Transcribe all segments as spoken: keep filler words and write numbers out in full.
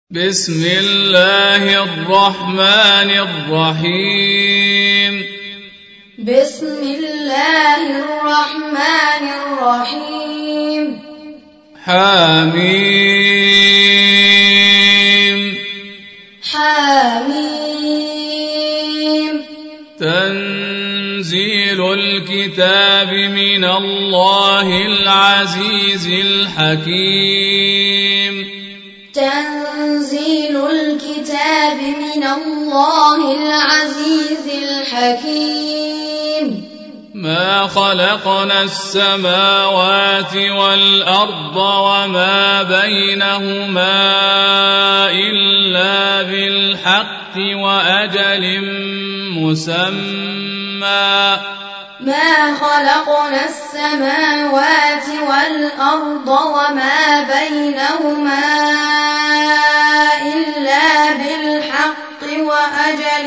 بسم الله الرحمن الرحيم بسم الله الرحمن الرحيم حميم حميم تنزيل الكتاب من الله العزيز الحكيم تنزيل الكتاب من الله العزيز الحكيم ما خلقنا السماوات والأرض وما بينهما إلا بالحق وأجل مسمى ما خلقنا السماوات والأرض وما بينهما إلا بالحق وأجل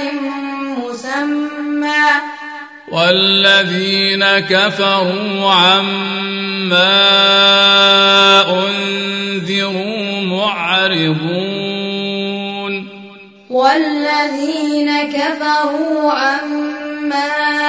مسمى والذين كفروا عما أنذروا معرضون والذين كفروا عما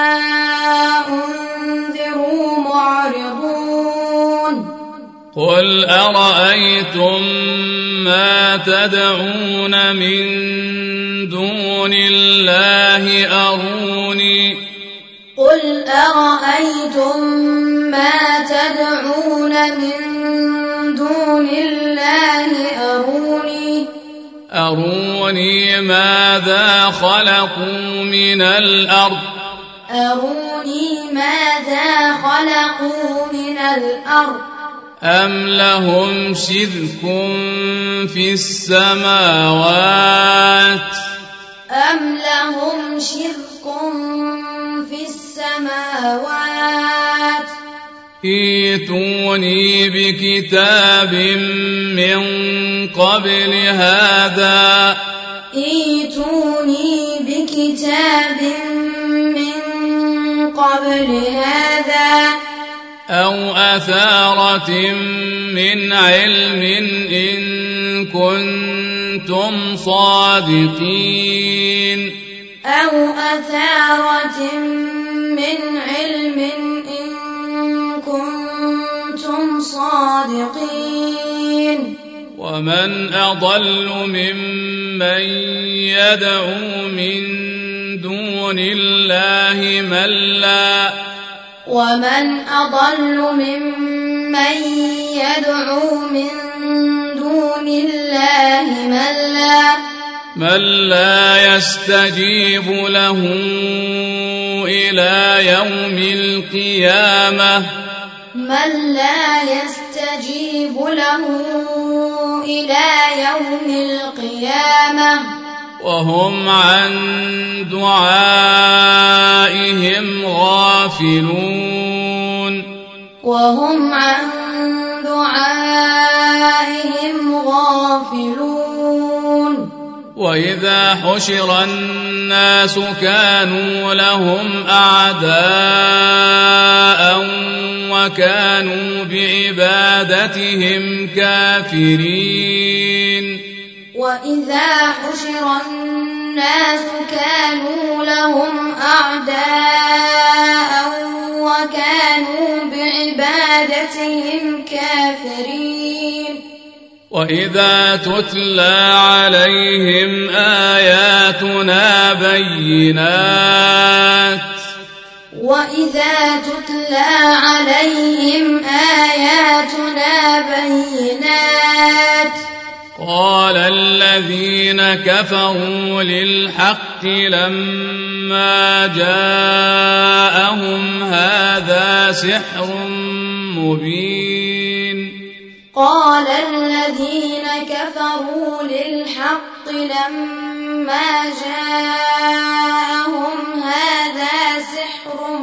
أنذروا معرضون قل أرأيتم ما تدعون من دون الله أروني قل أرأيتم ما تدعون من دون الله أروني أروني ماذا خلقوا من الأرض أروني ماذا خلقوا من الأرض أم لهم شرك في السماوات أم لهم شرك في السماوات ائتوني بكتاب من قبل هذا ائتوني بكتاب من قبل هذا أو أثارة من علم إن كنتم صادقين أو أثارة من علم إن كنتم صادقين ومن أضل ممن يدعو من دون الله من لا ومن أضل ممن يدعو من دون الله من لا من لا يستجيب له إلى يوم القيامة من لا يستجيب له إلى يوم القيامة وهم عن دعائهم غافلون وهم عن دعائهم غافلون وإذا حشر الناس كانوا لهم أعداء وكانوا بعبادتهم كافرين وإذا حشر الناس كانوا لهم أعداء وكانوا بعبادتهم كافرين وإذا تتلى عليهم آياتنا بينات وإذا تتلى عليهم آياتنا بينات قال الذين كفروا للحق لما جاءهم هذا سحر مبين قال الذين كفروا للحق لما جاءهم هذا سحر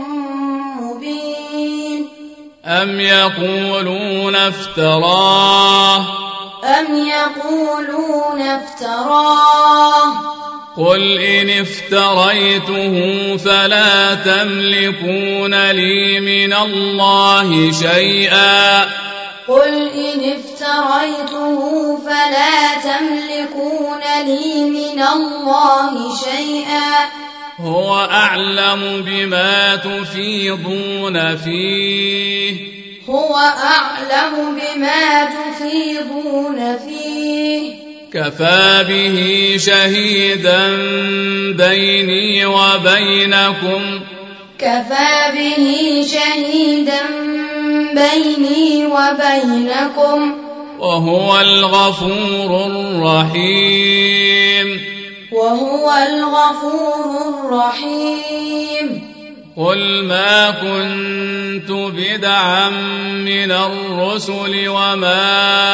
مبين أم يقولون افتراه أم يقولون افتراه قل إن افتريته فلا تملكون لي من الله شيئا قل إن افتريته فلا تملكون لي من الله شيئا هو أعلم بما تفيضون فيه هو أعلم بما تفيضون فيه كفى به شهيدا بيني وبينكم كفى به شهيدا بيني وبينكم وهو الغفور الرحيم وهو الغفور الرحيم قل ما كنت بدعا من الرسل وما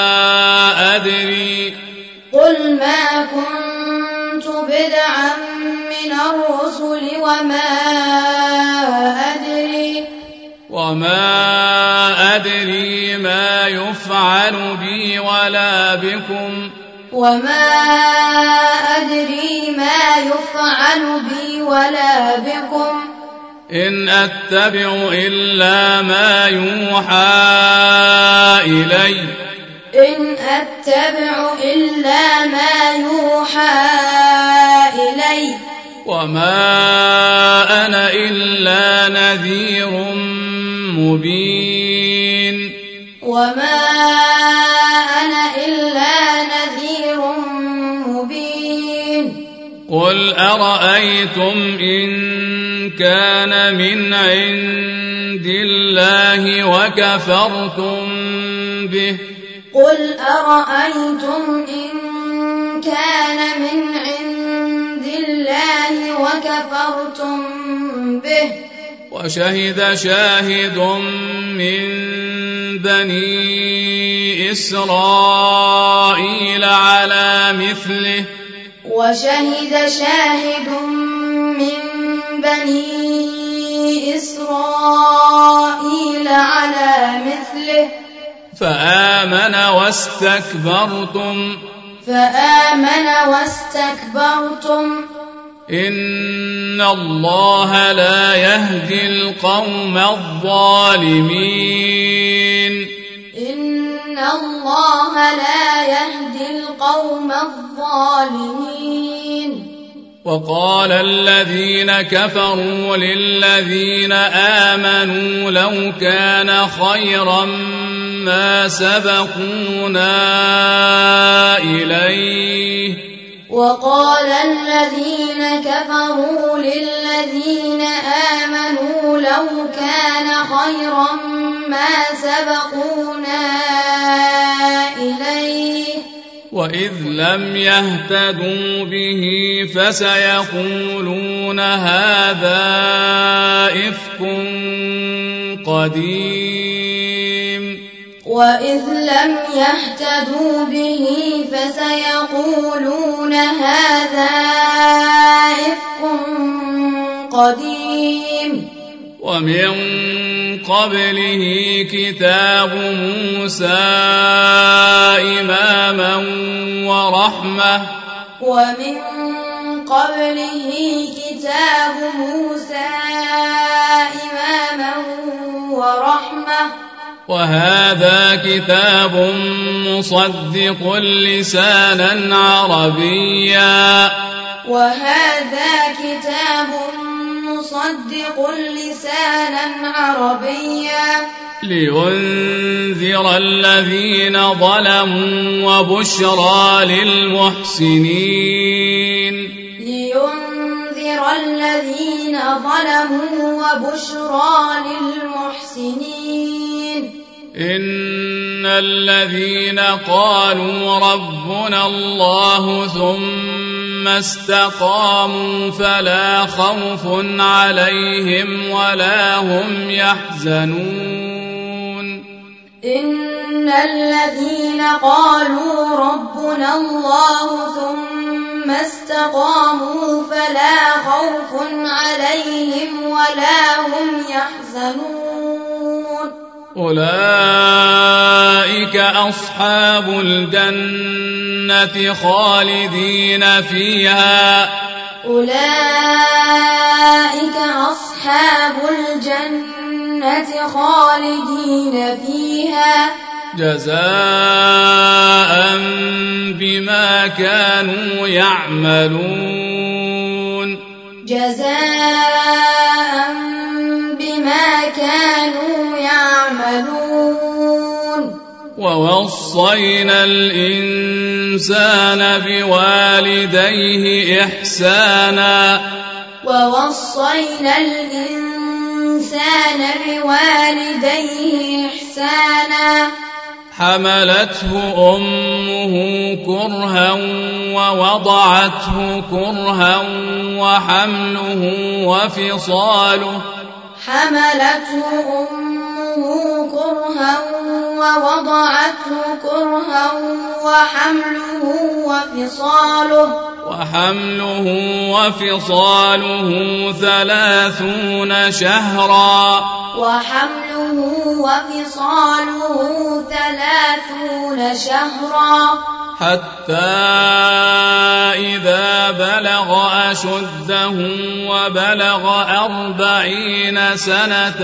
أدري قل ما كنت بدعا من الرسل وما أدري وما أدري ما يفعل بي ولا بكم وما أدري ما يفعل بي ولا بكم إن أتبع إلا ما يوحى إلي إن أتبع إلا ما يوحى إلي وما أنا إلا نذير مبين وما أنا إلا نذير مبين قل أرأيتم إن كان من عند الله وكفرتم به قل أرأيتم إن كان من عند الله وكفرتم به وشهد شاهد من بني إسرائيل على مثله وشهد شاهد من بني إسرائيل على مثله فآمن واستكبرتم فآمن واستكبرتم إن الله لا يهدي القوم الظالمين إن الله لا يهدي القوم الظالمين وقال الذين كفروا للذين آمنوا لو كان خيرا ما سبقونا إليه وقال الذين كفروا للذين آمنوا لو كان خيرا ما سبقونا إليه وإذ لم يهتدوا به فسيقولون هذا إفك قديم وإذ لم يهتدوا به فسيقولون هذا إفك قديم ومن قبله كتاب موسى إماما ورحمة ومن قبله كتاب موسى إماما ورحمة وهذا كتاب مصدق لسانا عربيا وهذا كتاب مصدق لسانا عربيا لينذر الذين ظلموا وبشرى للمحسنين لينذر الذين ظلموا وبشرى للمحسنين إن الذين قالوا ربنا الله ثم استقاموا فلا خوف عليهم ولا هم يحزنون إن الذين قالوا ربنا الله ثم استقاموا فلا خوف عليهم ولا هم يحزنون أولئك أصحاب الجنة خالدين فيها أولئك أصحاب الجنة خالدين فيها جزاء بما كانوا يعملون جزاء بما كانوا يعملون ووصينا الإنسان بوالديه إحسانا ووصينا الإنسان بوالديه إحسانا حملته أمه كرها ووضعته كرها وحمله وفصاله حملته أمه كرها ووضعته كرها وحمله وفصاله وحمله وفصاله ثلاثون شهرا وحمله وفصاله ثلاثون شهرا حتى إذا بلغ أشده وبلغ أربعين سنة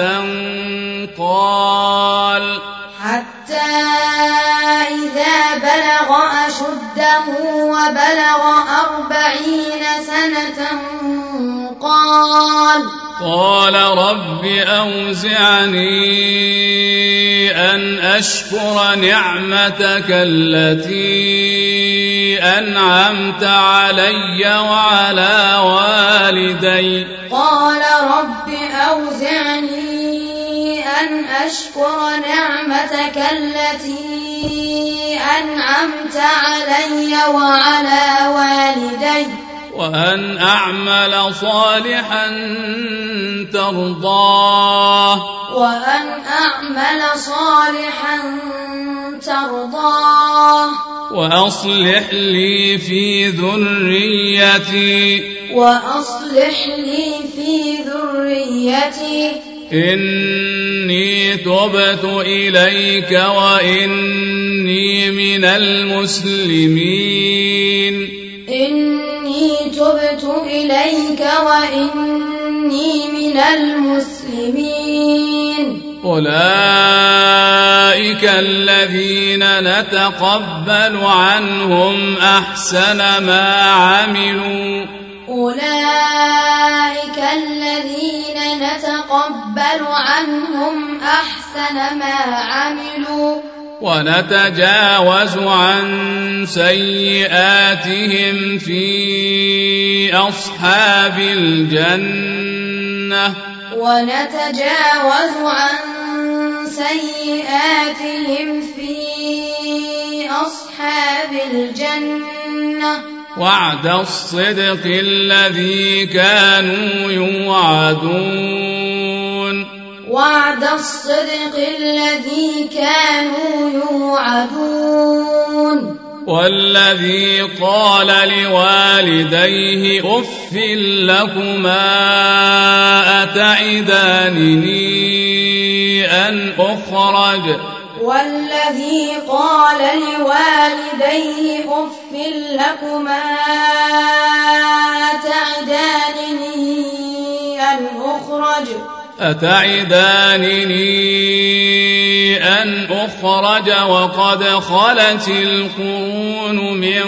قال حتى إذا بلغ أشده وبلغ أربعين سنة قال قال رب أوزعني أن أشكر نعمتك التي أنعمت علي وعلى والدي قال رب أوزعني أن أشكر نعمتك التي أنعمت علي وعلى والدي وأن أعمل صالحا ترضاه وأن أعمل صالحا ترضاه وأصلح لي في ذريتي وأصلح لي في ذريتي إني تبت إليك وإني من المسلمين إني تبت إليك وإني من المسلمين أولئك الذين نتقبل عنهم أحسن ما عملوا أولئك الذين نتقبل عنهم أحسن ما عملوا ونتجاوز عن سيئاتهم في أصحاب الجنة ونتجاوز عن سيئاتهم في أصحاب الجنة وعد الصدق الذي كانوا يوعدون وعد الصدق الذي كانوا يوعدون والذي قال لوالديه أف لكما أتعدانني أن أخرج والذي قال لوالديه أف لكما أتعدانني أن أخرج أتعدانني أن أخرج وقد خلت القرون من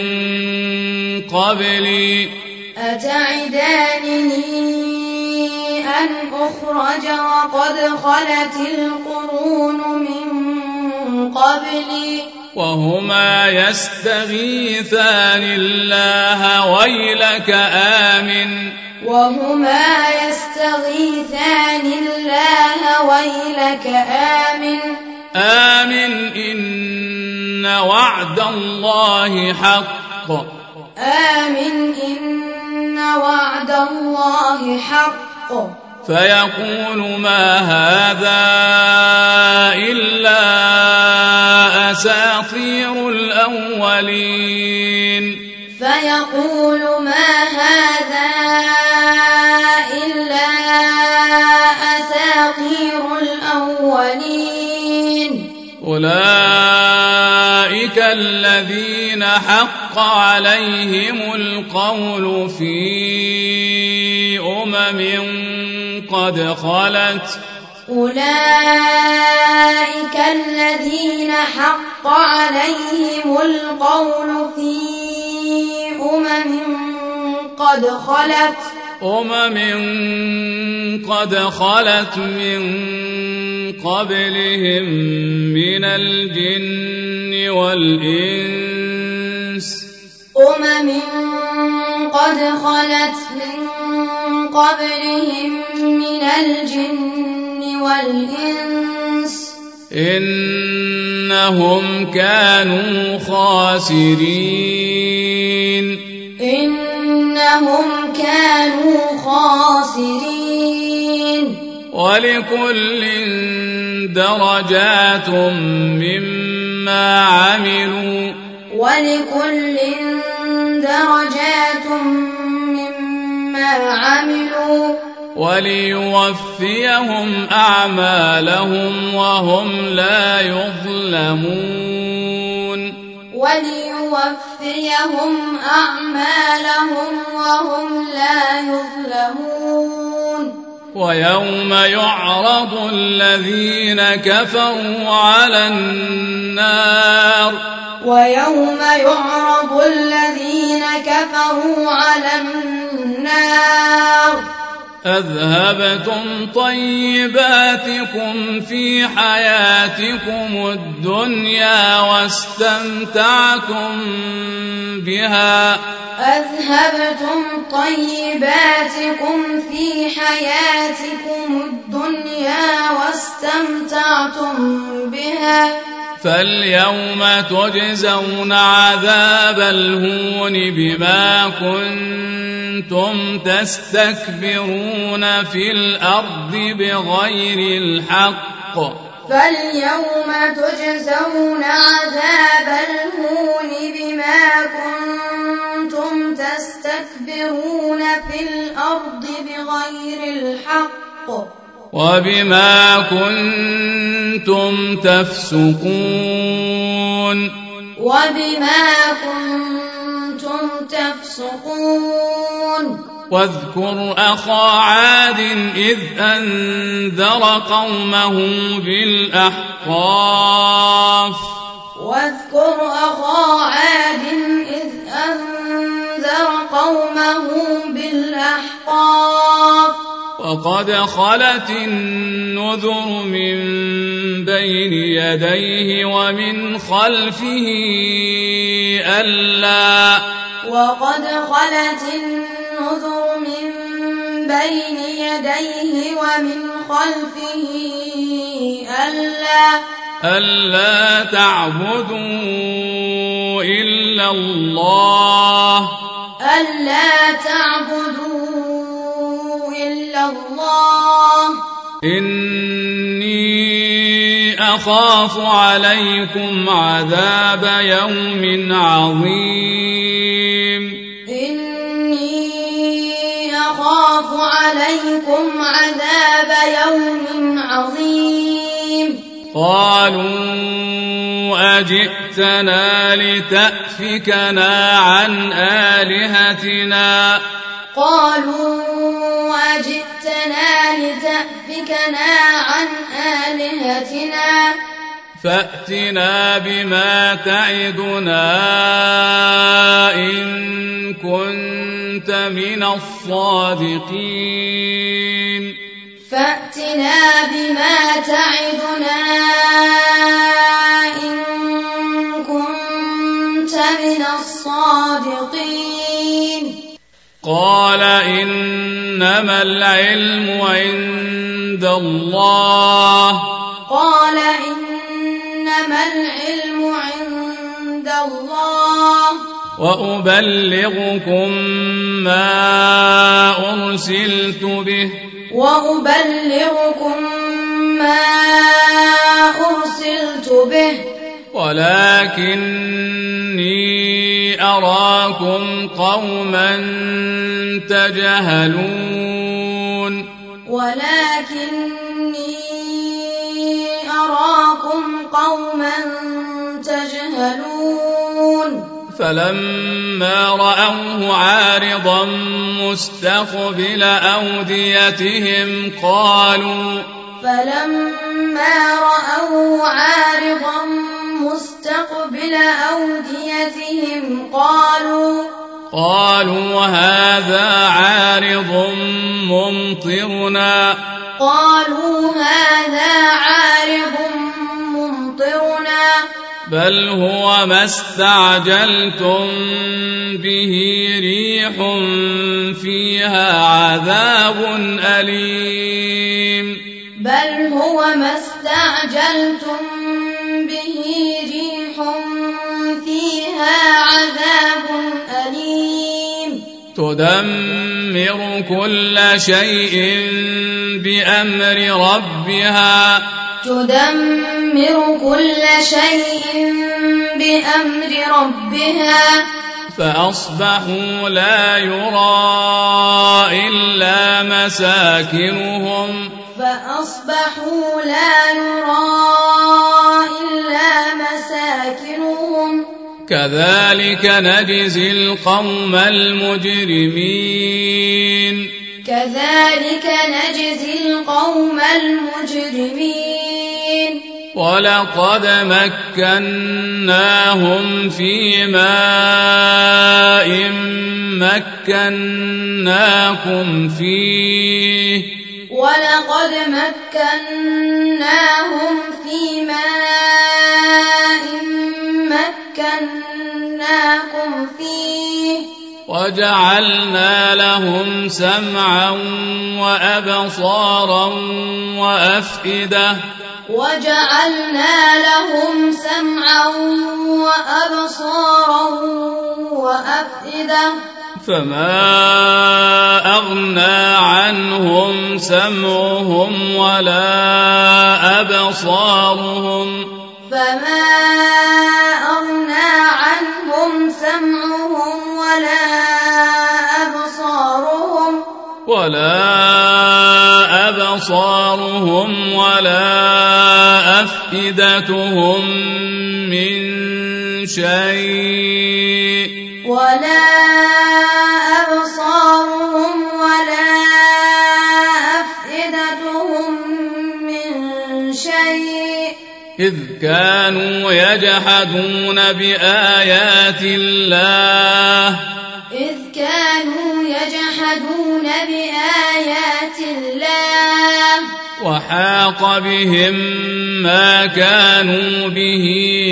قبلي أتعدانني أن أخرج وقد خلت القرون من قبلي وهما يستغيثان الله ويلك آمن وهما يستغيثان الله ويلك آمن آمن إن وعد الله حق آمن إن وعد الله حق فيقول ما هذا إلا أساطير الأولين فيقول ما هذا إلا أساطير الأولين أولئك الذين حق عليهم القول في أمم قد خلت أولئك الذين حق عليهم القول في أمم قد خلت أمم قد خلت من قبلهم من الجن والإنس أمم قد خلت من قبلهم من الجن والإنس إنهم كانوا خاسرين إنهم كانوا خاسرين ولكل درجات مما عملوا ولكل درجات مما عملوا وليوفيهم أعمالهم وهم لا يظلمون وليوفيهم أعمالهم وهم لا يظلمون ويوم يعرض الذين كفروا على النار ويوم يعرض الذين كفروا على النار أذهبتم طيباتكم في حياتكم الدنيا واستمتعتم بها أذهبتم طيباتكم في حياتكم الدنيا واستمتعتم بها فاليوم تجزون عذاب الهون بما كنتم تستكبرون في الأرض بغير الحق فاليوم تجزون عذاب الهون بما كنتم تستكبرون في الأرض بغير الحق وبما كنتم تفسقون وبما كنتم تفسقون واذكر أخا عاد إذ أنذر قومه بالأحقاف واذكر أخا عاد إذ أنذر قومه بالأحقاف وقد خلت النذر من بين يديه ومن خلفه ألا وقد خلت النذر من بين يديه ومن خلفه ألا ألا تعبدوا إلا الله ألا تعبدوا إلا الله إني أخاف عليكم عذاب يوم عظيم إني أخاف عليكم عذاب يوم عظيم قالوا أجئتنا لتأفكنا عن آلهتنا قالوا أجئتنا لتأفكنا عن آلهتنا فأتنا بما تعدنا إن كنت من الصادقين فأتنا بما تعدنا إن كنت من الصادقين قال إنما العلم عند الله قال إنما العلم عند الله وأبلغكم ما أرسلت به وأبلغكم ما أرسلت به ولكني أراكم قوما تجهلون ولكني أراكم قوما تجهلون فلما رأوه عارضا مستقبل أوديتهم قالوا فلما رأوه عارضا مستقبل أوديتهم قالوا قالوا هذا عارض ممطرنا قالوا هذا عارض ممطرنا بل هو ما استعجلتم به ريح فيها عذاب أليم بل هو ما استعجلتم به ريح فيها عذاب أليم تدمر كل شيء بأمر ربها تدمر كل شيء بأمر ربها فأصبحوا لا يرى إلا مساكنهم فأصبحوا لا يرى إلا مساكنهم كذلك نجزي القوم المجرمين كذلك نجزي القوم المجرمين ولقد مكناهم في ماء مكناكم فيه ولقد مكناهم في ماء مكناكم فيه وجعلنا لهم سمعا وأبصارا وأفئدة وجعلنا لهم سمعا وأبصارا وأفئدة فما أغنى عنهم سمعهم ولا أبصارهم فما أغنى عنهم سمعهم ولا أبصارهم ولا أبصارهم ولا أفئدتهم من شيء ولا أبصارهم ولا أفئدتهم من شيء إذ كانوا يجحدون بآيات الله إذ كانوا يجحدون بآيات الله وحاق بهم ما كانوا به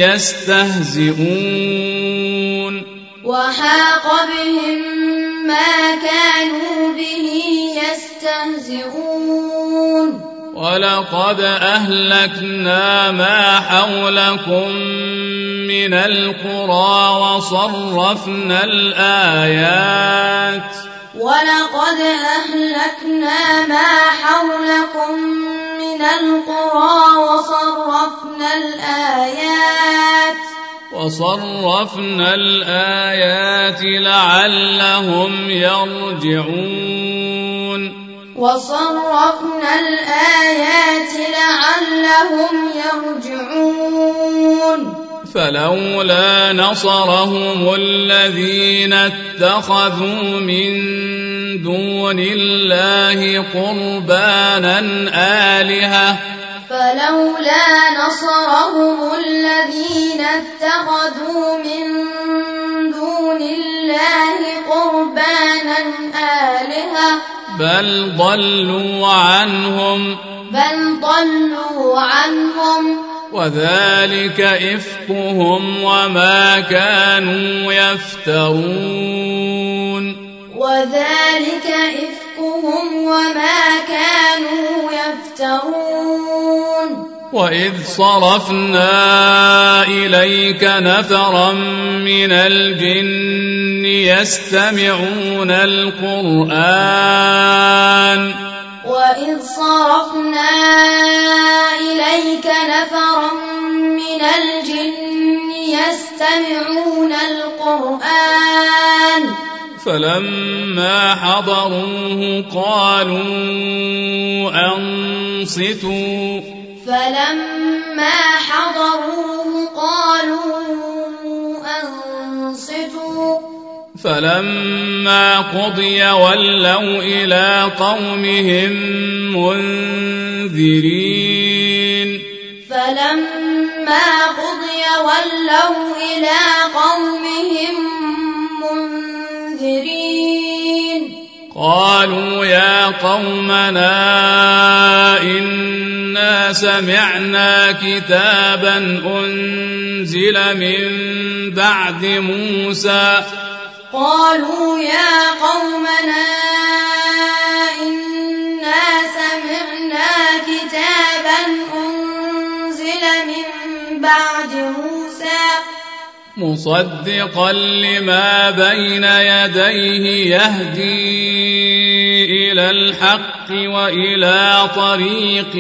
يستهزئون وحاق بهم ما كانوا به يستهزئون ولقد أهلكنا ما حولكم من القرى وصرفنا الآيات ولقد أهلكنا ما حولكم من القرى وصرفنا الآيات وصرفنا الآيات لعلهم يرجعون وصرفنا الآيات لعلهم يرجعون فلولا نصرهم الذين اتخذوا من دون الله قربانا آلهة فلولا نصرهم الذين اتخذوا من دون الله قربانا آلهة بل ضلوا عنهم بل ضلوا عنهم وذلك إفكهم وما كانوا يفترون وذلك إفكهم وما كانوا يفترون وإذ صرفنا إليك نفرا من الجن يستمعون القرآن وإذ صرفنا إليك نفرا من الجن يستمعون القرآن فلما حضروه قالوا أنصتوا فلما حضروه قالوا أنصتوا فلما قضي ولوا إلى قومهم منذرين فلما قضي ولوا إلى قومهم منذرين قالوا يا قومنا إنا سمعنا كتابا أنزل من بعد موسى قالوا يا قومنا إنا سمعنا كتابا أنزل من بعد موسى مصدقا لما بين يديه يهدي إلى الحق وإلى طريق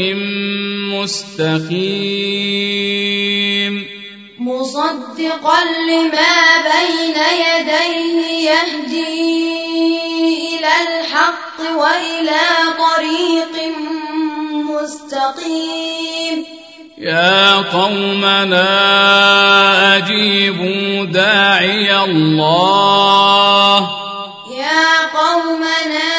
مستقيم مصدقا لما بين يديه يهدي إلى الحق وإلى طريق مستقيم يا قومنا أجيبوا داعي الله يا قومنا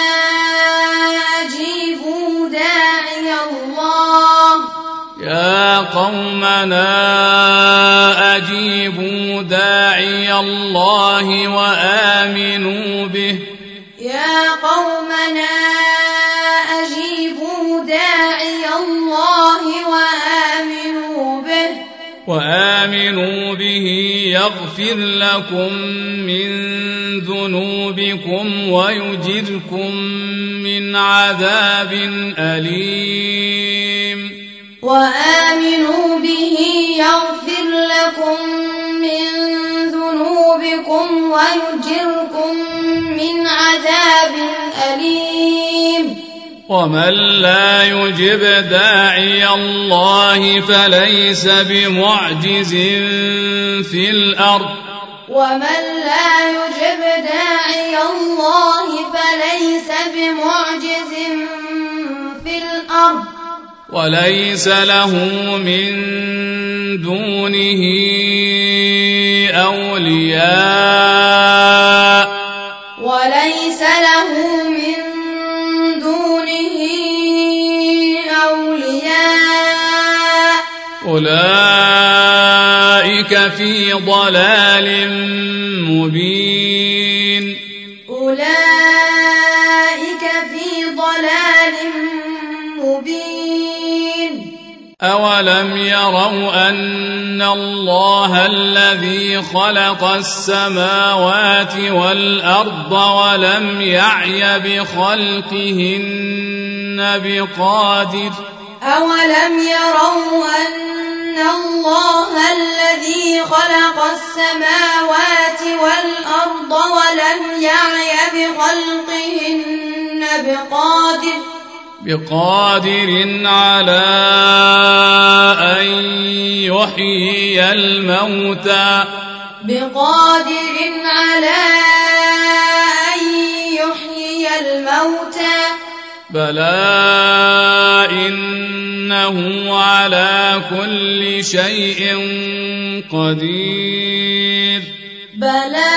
أجيبوا داعي الله يا قومنا أجيبوا داعي الله وآمنوا به يا قومنا أجيبوا داعي الله وآمنوا به وآمنوا به يغفر لكم من ذنوبكم ويجركم من عذاب أليم وآمنوا به يغفر لكم من ذنوبكم ويجركم من عذاب أليم ومن لا يجب داعي الله فليس بمعجز في الأرض ومن لا يجب داعي الله فليس بمعجز في الأرض وليس له من دونه أولياء وليس له من دونه أولياء أولئك في ضلال مبين أولئك في ضلال مبين أولم يروا أن الله الذي خلق السماوات والأرض ولم يعي بخلقهن بقادر أولم يروا أن الله الذي خلق السماوات والأرض ولم يعي بخلقهن بقادر بقادر على أن يحيي الموتى بقادر على أن يحيي الموتى بلى إنه على كل شيء قدير بلى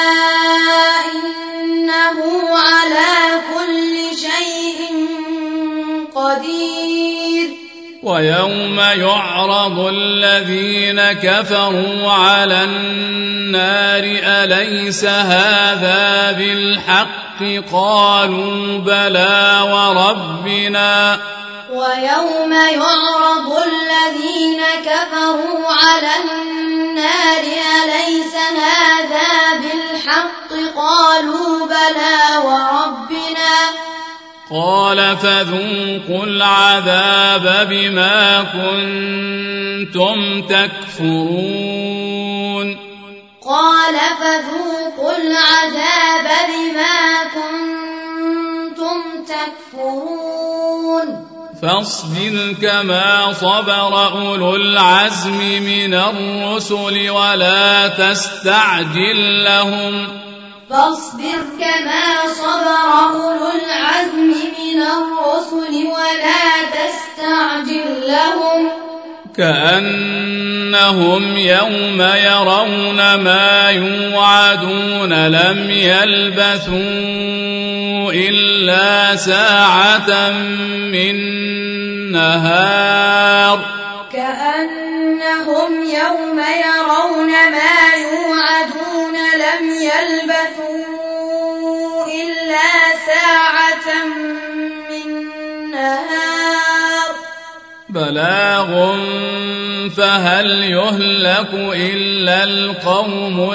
إنه على كل شيء قدير ويوم يعرض الذين كفروا على النار أليس هذا بالحق قالوا بلى وربنا ويوم يعرض الذين كفروا على النار أليس هذا بالحق قالوا بلى وربنا قال فذوقوا العذاب بما كنتم تكفرون قال فذوقوا العذاب بما كنتم تكفرون فاصبر كما صبر أولو العزم من الرسل ولا تستعجل لهم فاصبر كما صبر أولو العزم من الرسل ولا تستعجل لهم كأنهم يوم يرون ما يوعدون لم يلبثوا إلا ساعة من نهار كأنهم يوم يرون ما يوعدون لم يلبثوا إلا ساعة من نهار بلاغ فهل يهلك إلا القوم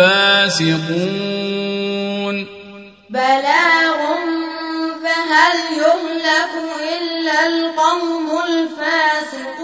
الفاسقون بلاغ فهل يهلك إلا القوم الفاسقون